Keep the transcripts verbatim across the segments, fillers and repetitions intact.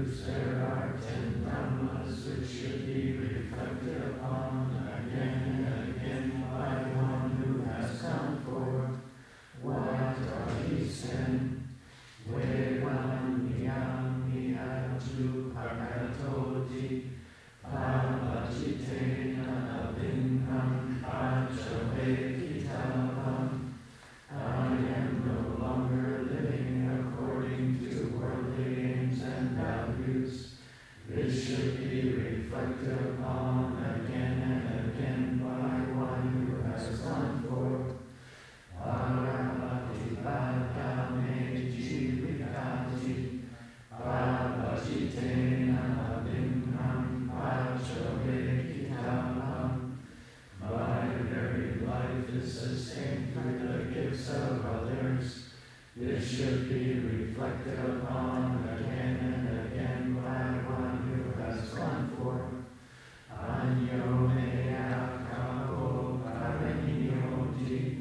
truths, there are ten dhammas which should be reflected upon again and again by one who has come forth. What are these ten? Vedam niyam niyatu pakatoti pavajitena abhinam panchaveditavam. I am no longer living according to worldly aims and values. This should be reflected upon again and again by one who has gone forth. Paramati Bhagame Jivitati Pavajitena Abhinam Pachaveditavam. My very life is sustained through the gifts of others. This should be reflected upon again and again by one who has gone forth. Anyo mea kapo paranyoti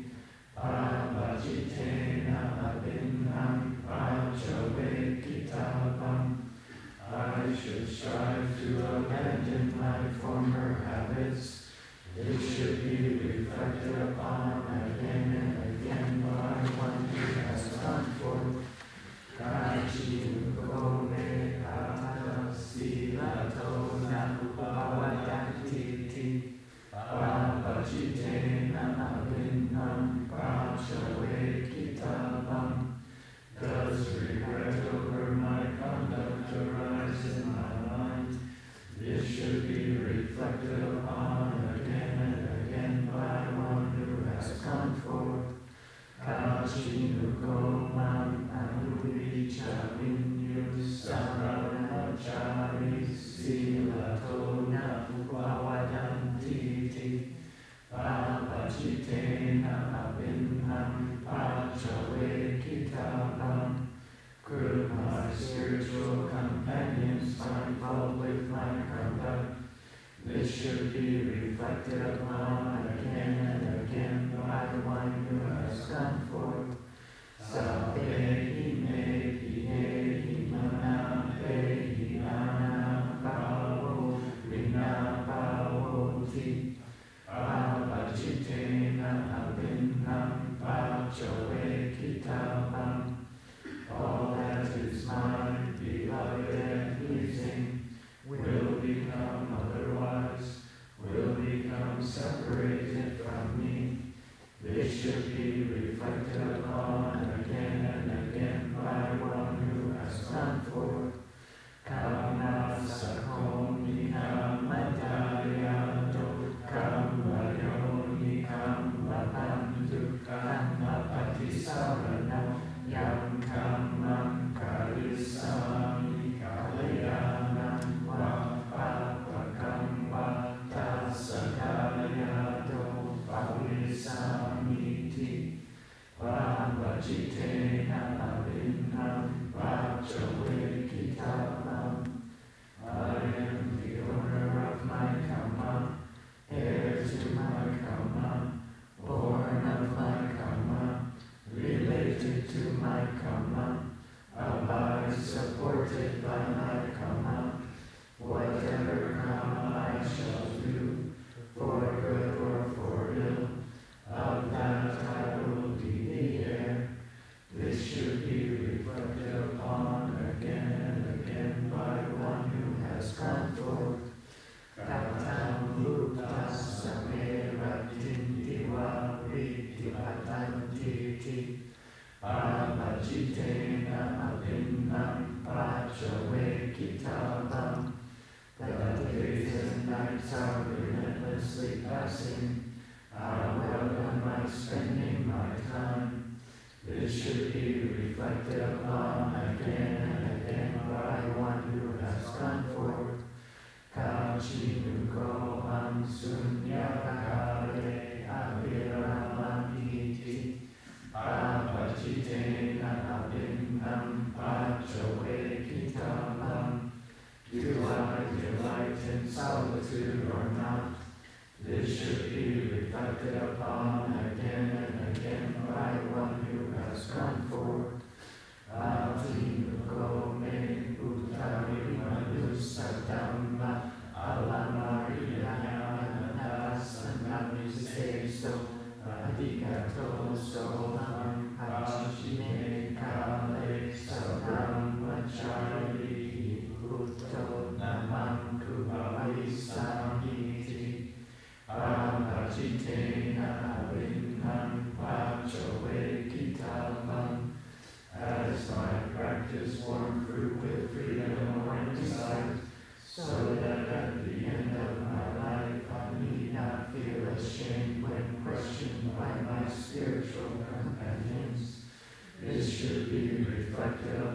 pavajitena abhinam pachaveditavam. I should strive to abandon my former habits. It should be reflected upon again and again by one who has gone forth. Kachi Gome Pata Silato Napavadantiti Pavajitena Abhinam Pachaveditavam. Does regret over my conduct arise in my mind? This should be reflected upon again and again by one who has come forth. Kachinuko mam anuvicha vinyu saranachari silato napavadantiti pavajitena abhinam pachaveditavam. Could my spiritual companions find fault with my conduct? This should be reflected upon again and again by one who has gone forth. Sabbehi mehi manam pehi anam bhavo vinabhavoti pavajitena abhinam pachaveditavam. All that is mine, beloved and pleasing, will become otherwise, will become separated from me. This should be reflected upon again and again by one who has gone forth. Kama sakomi kamadayado kamayoni kamabantu kamapatisarana yam kamam karisami kalayanam vapapakam vatasakayado vavisamiti vavajitena abhinam pachaveditavam. I am the owner of my karma, heir to my karma, born of my karma, related to my karma, abide supported by my karma. Whatever karma I shall do, for good or for ill, of that I will be the heir. This should be reflected upon again and again by one who has gone forth. Katam Buddha Sameratindiva Vidipatantiti Pavajitena Abhinam Pachaveditavam. The days and nights are relentlessly passing. How well am I spending my time? This should be reflected upon again and again by one who has gone forth. Kachinuko amsunyakare abhiramaniti pavajitena abhinam pachaveditavam. Do I delight in solitude or not? This should be reflected upon again and again by one who has gone forth. Atinuko me utari practice warm fruit with freedom or insight, so that at the end of my life I need not feel ashamed when questioned by my spiritual companions. This should be reflected